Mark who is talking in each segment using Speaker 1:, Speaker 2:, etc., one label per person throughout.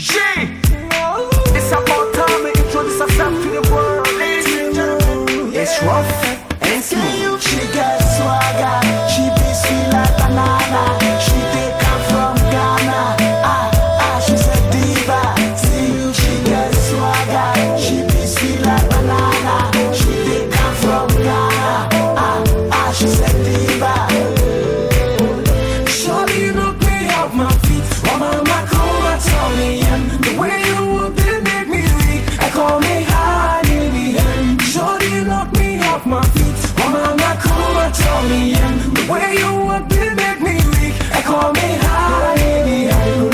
Speaker 1: It's about time to introduce herself to the world, ladies and gentlemen.
Speaker 2: It's rough and smooth.
Speaker 3: She got swagger, she be sweet like banana. She take come from Ghana. She's a diva. See, she got swagger, she be sweet like banana. She take come from Ghana. She's a diva.
Speaker 1: Surely you look me off my feet. Oh, mama, come and tell me, the way you walk, they make me weak. I call me high in the end. Surely you knock me off my feet. Oh, mama, come and tell me, the way you walk, they make me weak. I call me high in the end.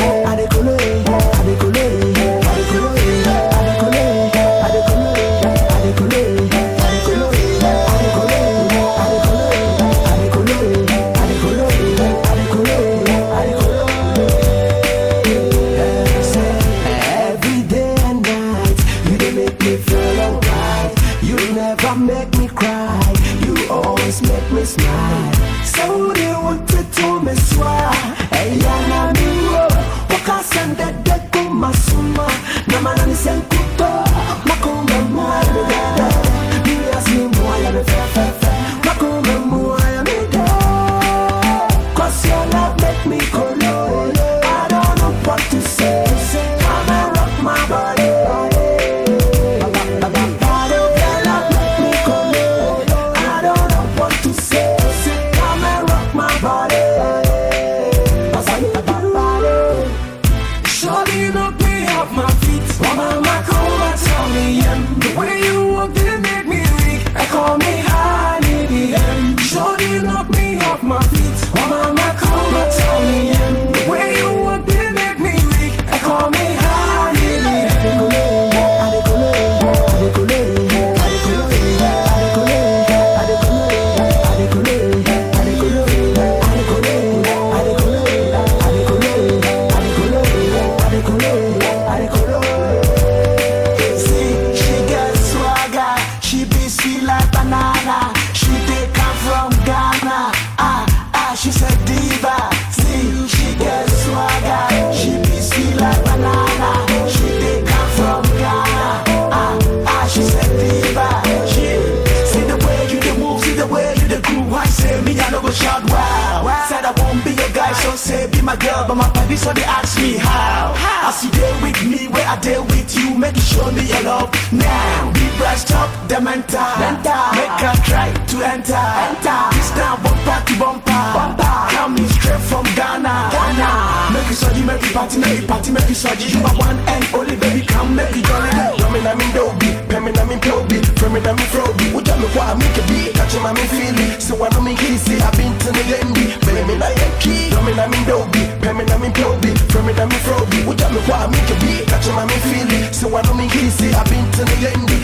Speaker 3: Make me cry, you always make me smile. So they want to me swear. Hey, yana miwo, waka sende deko masuma. Namana ni senkuto, makume mua ya midada. Mimi asli mua ya me fe fe fe. Makume mua ya midada. Cause your love make me color. I don't know what to say. Come and rock my body.
Speaker 1: Surely you knock me off my feet. Oh, mama, come and tell me, the way you walk, they make me weak. I call me high in the end. Surely you knock me off my feet. Oh, mama, come and tell me, the way you walk, they make me weak. I call me high in the end.
Speaker 3: She's a diva. See, she gets swagger. She be sweet like banana. She take come from Ghana. She's a diva. She see the way you the move, see the way you the groove. Why say me I no go shout wow? Said I won't be your guy, so say be my girl, but my party so they ask me how. I see they with me, where I deal with you, make you show me your love now. Be brushed up, the mental. Make her try to enter. This now bumper to bumper. Coming straight from Ghana. Make you surgy, make you party, make you surgy. You are one and only, baby, come make you jolly. Ramen I'm in doby, pemin I'm in ploby, fremen I'm in froby. Uja me kwa make a beat, catch him I'm in feeling. So I don't make easy, I've been to the endy. Baby, I am key. Ramen I'm in doby, pemin I'm in ploby, fremen I'm in froby. Uja me kwa make a beat, catch him I'm in feeling. So I don't make easy, I've been to the endy.